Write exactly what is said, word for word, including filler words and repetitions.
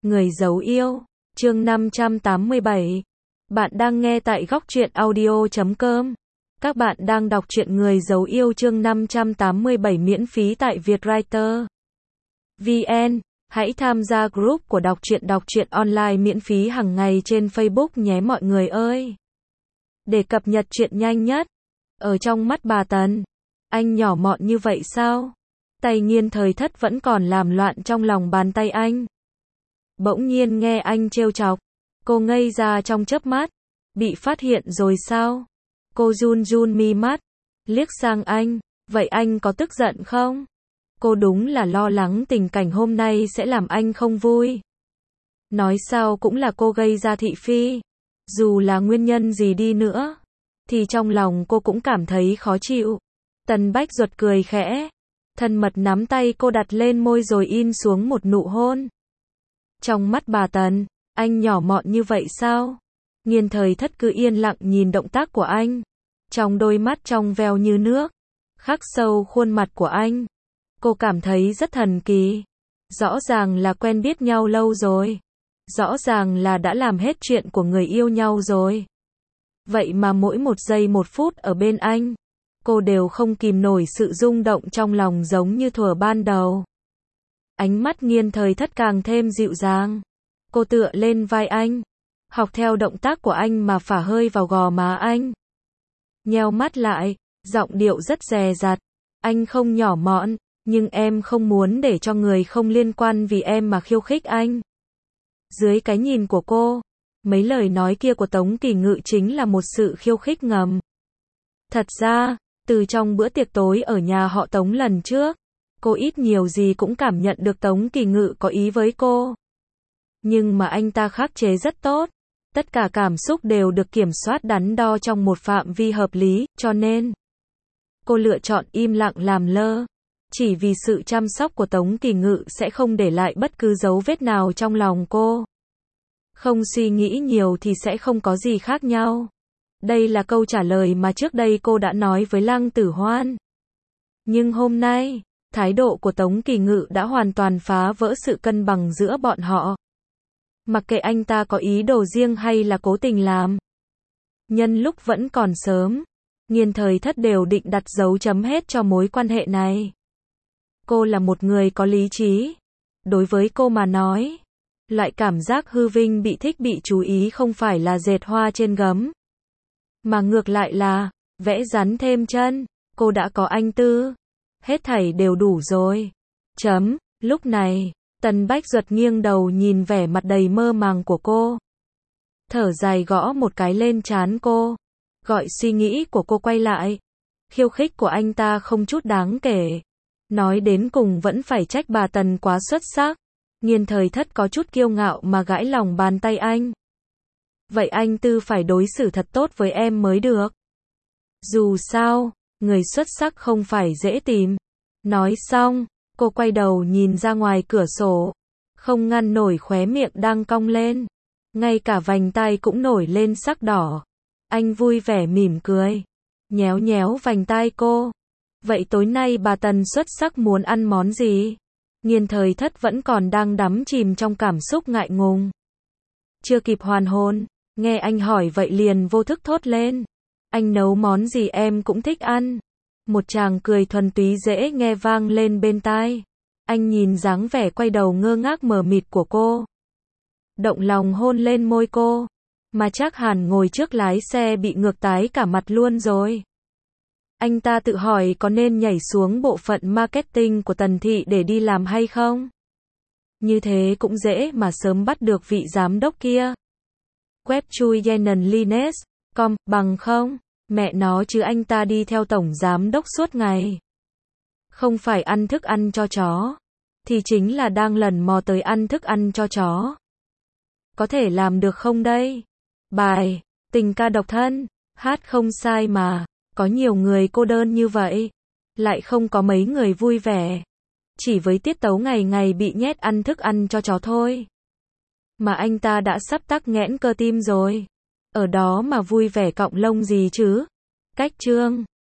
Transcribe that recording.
Người giấu yêu, chương năm trăm tám mươi bảy. Bạn đang nghe tại góc truyện audio chấm com. Các bạn đang đọc truyện Người giấu yêu chương năm trăm tám mươi bảy miễn phí tại Vietwriter chấm vn. Hãy tham gia group của đọc truyện đọc truyện online miễn phí hàng ngày trên Facebook nhé mọi người ơi. Để cập nhật truyện nhanh nhất. Ở trong mắt bà Tần, anh nhỏ mọn như vậy sao? Tay Nghiên Thời Thất vẫn còn làm loạn trong lòng bàn tay anh. Bỗng nhiên nghe anh trêu chọc, cô ngây ra trong chớp mắt. Bị phát hiện rồi sao? Cô run run mi mắt, liếc sang anh, vậy anh có tức giận không? Cô đúng là lo lắng tình cảnh hôm nay sẽ làm anh không vui. Nói sao cũng là cô gây ra thị phi. Dù là nguyên nhân gì đi nữa, thì trong lòng cô cũng cảm thấy khó chịu. Tần Bách Duật cười khẽ, thân mật nắm tay cô đặt lên môi rồi in xuống một nụ hôn. Trong mắt bà Tần, anh nhỏ mọn như vậy sao? Nghiên Thời Thất cứ yên lặng nhìn động tác của anh. Trong đôi mắt trong veo như nước, khắc sâu khuôn mặt của anh. Cô cảm thấy rất thần kỳ. Rõ ràng là quen biết nhau lâu rồi. Rõ ràng là đã làm hết chuyện của người yêu nhau rồi. Vậy mà mỗi một giây một phút ở bên anh, cô đều không kìm nổi sự rung động trong lòng giống như thuở ban đầu. Ánh mắt Nghiên Thời Thất càng thêm dịu dàng. Cô tựa lên vai anh, học theo động tác của anh mà phả hơi vào gò má anh. Nheo mắt lại, giọng điệu rất dè dặt. Anh không nhỏ mọn, nhưng em không muốn để cho người không liên quan vì em mà khiêu khích anh. Dưới cái nhìn của cô, mấy lời nói kia của Tống Kỳ Ngự chính là một sự khiêu khích ngầm. Thật ra, từ trong bữa tiệc tối ở nhà họ Tống lần trước, cô ít nhiều gì cũng cảm nhận được Tống Kỳ Ngự có ý với cô. Nhưng mà anh ta khắc chế rất tốt. Tất cả cảm xúc đều được kiểm soát đắn đo trong một phạm vi hợp lý, cho nên cô lựa chọn im lặng làm lơ. Chỉ vì sự chăm sóc của Tống Kỳ Ngự sẽ không để lại bất cứ dấu vết nào trong lòng cô. Không suy nghĩ nhiều thì sẽ không có gì khác nhau. Đây là câu trả lời mà trước đây cô đã nói với Lăng Tử Hoan. Nhưng hôm nay, thái độ của Tống Kỳ Ngự đã hoàn toàn phá vỡ sự cân bằng giữa bọn họ. Mặc kệ anh ta có ý đồ riêng hay là cố tình làm. Nhân lúc vẫn còn sớm, Nghiên Thời Thất đều định đặt dấu chấm hết cho mối quan hệ này. Cô là một người có lý trí. Đối với cô mà nói, loại cảm giác hư vinh bị thích bị chú ý không phải là dệt hoa trên gấm, mà ngược lại là vẽ rắn thêm chân. Cô đã có anh Tư, hết thảy đều đủ rồi. Chấm. Lúc này, Tần Bách Duật nghiêng đầu nhìn vẻ mặt đầy mơ màng của cô. Thở dài gõ một cái lên trán cô, gọi suy nghĩ của cô quay lại. Khiêu khích của anh ta không chút đáng kể. Nói đến cùng vẫn phải trách bà Tần quá xuất sắc. Nghiên Thời Thất có chút kiêu ngạo mà gãi lòng bàn tay anh. Vậy anh Tư phải đối xử thật tốt với em mới được. Dù sao, người xuất sắc không phải dễ tìm. Nói xong, cô quay đầu nhìn ra ngoài cửa sổ. Không ngăn nổi khóe miệng đang cong lên. Ngay cả vành tai cũng nổi lên sắc đỏ. Anh vui vẻ mỉm cười, nhéo nhéo vành tai cô. Vậy tối nay bà Tần xuất sắc muốn ăn món gì? Nghiên Thời Thất vẫn còn đang đắm chìm trong cảm xúc ngại ngùng. Chưa kịp hoàn hồn, nghe anh hỏi vậy liền vô thức thốt lên. Anh nấu món gì em cũng thích ăn. Một tràng cười thuần túy dễ nghe vang lên bên tai. Anh nhìn dáng vẻ quay đầu ngơ ngác mờ mịt của cô. Động lòng hôn lên môi cô. Mà chắc hẳn ngồi trước lái xe bị ngược tái cả mặt luôn rồi. Anh ta tự hỏi có nên nhảy xuống bộ phận marketing của Tần Thị để đi làm hay không? Như thế cũng dễ mà sớm bắt được vị giám đốc kia. Web chui Yenan Lines, com, bằng không? Mẹ nó chứ anh ta đi theo tổng giám đốc suốt ngày. Không phải ăn thức ăn cho chó, thì chính là đang lần mò tới ăn thức ăn cho chó. Có thể làm được không đây? Bài, tình ca độc thân, hát không sai mà. Có nhiều người cô đơn như vậy, lại không có mấy người vui vẻ. Chỉ với tiết tấu ngày ngày bị nhét ăn thức ăn cho chó thôi. Mà anh ta đã sắp tắc nghẽn cơ tim rồi. Ở đó mà vui vẻ cọng lông gì chứ? Cách chương